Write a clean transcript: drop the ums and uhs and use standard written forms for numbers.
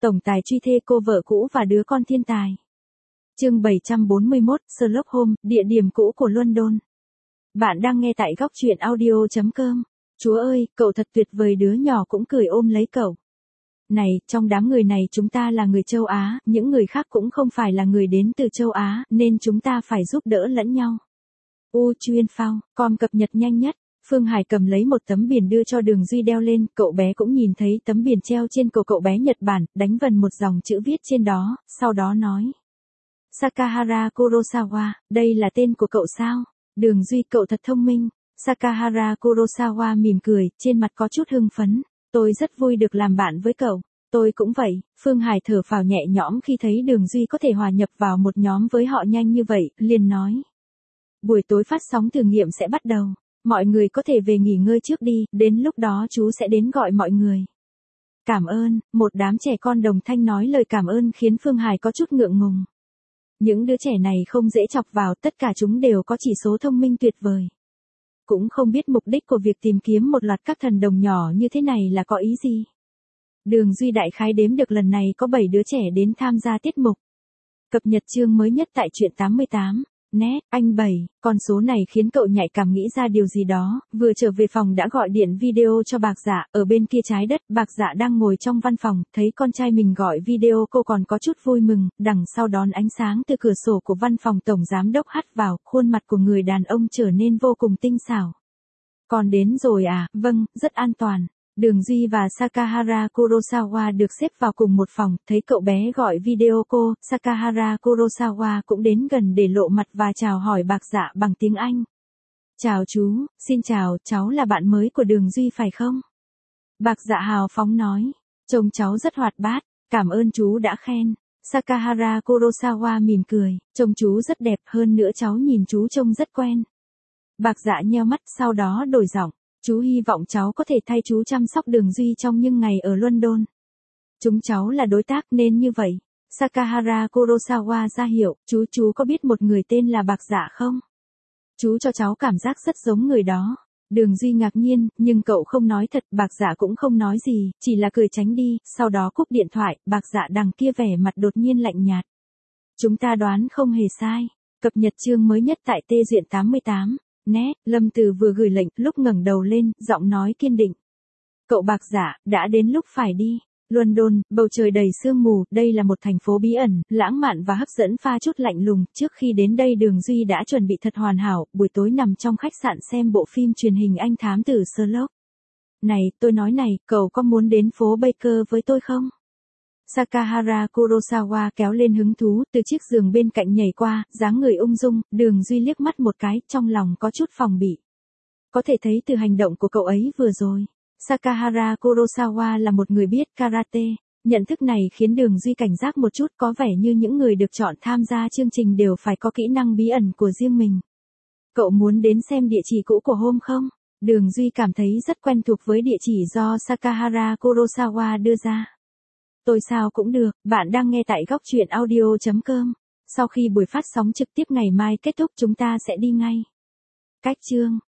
tổng tài truy thê cô vợ cũ và đứa con thiên tài. Chương 741, Sherlock Holmes, địa điểm cũ của London. Bạn đang nghe tại góc truyện audio.com. Chúa ơi, cậu thật tuyệt vời, đứa nhỏ cũng cười ôm lấy cậu. Này, trong đám người này chúng ta là người châu Á, những người khác cũng không phải là người đến từ châu Á, nên chúng ta phải giúp đỡ lẫn nhau. Chuyên phao, com cập nhật nhanh nhất. Phương Hải cầm lấy một tấm biển đưa cho Đường Duy đeo lên, cậu bé cũng nhìn thấy tấm biển treo trên cổ cậu bé Nhật Bản, đánh vần một dòng chữ viết trên đó, sau đó nói. Sakahara Kurosawa, đây là tên của cậu sao? Đường Duy, cậu thật thông minh. Sakahara Kurosawa mỉm cười, trên mặt có chút hưng phấn. Tôi rất vui được làm bạn với cậu. Tôi cũng vậy. Phương Hải thở phào nhẹ nhõm khi thấy Đường Duy có thể hòa nhập vào một nhóm với họ nhanh như vậy, liền nói. Buổi tối phát sóng thử nghiệm sẽ bắt đầu. Mọi người có thể về nghỉ ngơi trước đi, đến lúc đó chú sẽ đến gọi mọi người. Cảm ơn, một đám trẻ con đồng thanh nói lời cảm ơn khiến Phương Hải có chút ngượng ngùng. Những đứa trẻ này không dễ chọc vào, tất cả chúng đều có chỉ số thông minh tuyệt vời. Cũng không biết mục đích của việc tìm kiếm một loạt các thần đồng nhỏ như thế này là có ý gì. Đường Duy đại khái đếm được lần này có 7 đứa trẻ đến tham gia tiết mục. Cập nhật chương mới nhất tại truyện 88. Nét, anh 7, con số này khiến cậu nhạy cảm nghĩ ra điều gì đó, vừa trở về phòng đã gọi điện video cho Bạc Dạ, ở bên kia trái đất, Bạc Dạ đang ngồi trong văn phòng, thấy con trai mình gọi video cô còn có chút vui mừng, đằng sau đón ánh sáng từ cửa sổ của văn phòng tổng giám đốc hắt vào, khuôn mặt của người đàn ông trở nên vô cùng tinh xảo. Con đến rồi à, vâng, rất an toàn. Đường Duy và Sakahara Kurosawa được xếp vào cùng một phòng, thấy cậu bé gọi video cô, Sakahara Kurosawa cũng đến gần để lộ mặt và chào hỏi Bạc Dạ bằng tiếng Anh. Chào chú, xin chào, cháu là bạn mới của Đường Duy phải không? Bạc Dạ hào phóng nói, trông cháu rất hoạt bát, cảm ơn chú đã khen. Sakahara Kurosawa mỉm cười, trông chú rất đẹp, hơn nữa cháu nhìn chú trông rất quen. Bạc Dạ nheo mắt, sau đó đổi giọng. Chú hy vọng cháu có thể thay chú chăm sóc Đường Duy trong những ngày ở London. Chúng cháu là đối tác nên như vậy. Sakahara Kurosawa ra hiệu, chú có biết một người tên là Bạc Dạ không? Chú cho cháu cảm giác rất giống người đó. Đường Duy ngạc nhiên, nhưng cậu không nói thật, Bạc Dạ cũng không nói gì, chỉ là cười tránh đi, sau đó cúp điện thoại, Bạc Dạ đằng kia vẻ mặt đột nhiên lạnh nhạt. Chúng ta đoán không hề sai. Cập nhật chương mới nhất tại Tê Duyện 88. Nét, Lâm Từ vừa gửi lệnh, lúc ngẩng đầu lên, giọng nói kiên định. Cậu Bạc Dạ, đã đến lúc phải đi. London, bầu trời đầy sương mù, đây là một thành phố bí ẩn, lãng mạn và hấp dẫn pha chút lạnh lùng. Trước khi đến đây Đường Duy đã chuẩn bị thật hoàn hảo, buổi tối nằm trong khách sạn xem bộ phim truyền hình anh thám tử Sherlock. Này, tôi nói này, cậu có muốn đến phố Baker với tôi không? Sakahara Kurosawa kéo lên hứng thú, từ chiếc giường bên cạnh nhảy qua, dáng người ung dung, Đường Duy liếc mắt một cái, trong lòng có chút phòng bị. Có thể thấy từ hành động của cậu ấy vừa rồi. Sakahara Kurosawa là một người biết karate, nhận thức này khiến Đường Duy cảnh giác một chút, có vẻ như những người được chọn tham gia chương trình đều phải có kỹ năng bí ẩn của riêng mình. Cậu muốn đến xem địa chỉ cũ của Holmes không? Đường Duy cảm thấy rất quen thuộc với địa chỉ do Sakahara Kurosawa đưa ra. Tôi sao cũng được, bạn đang nghe tại góc truyện audio.com. Sau khi buổi phát sóng trực tiếp ngày mai kết thúc chúng ta sẽ đi ngay. Cách chương.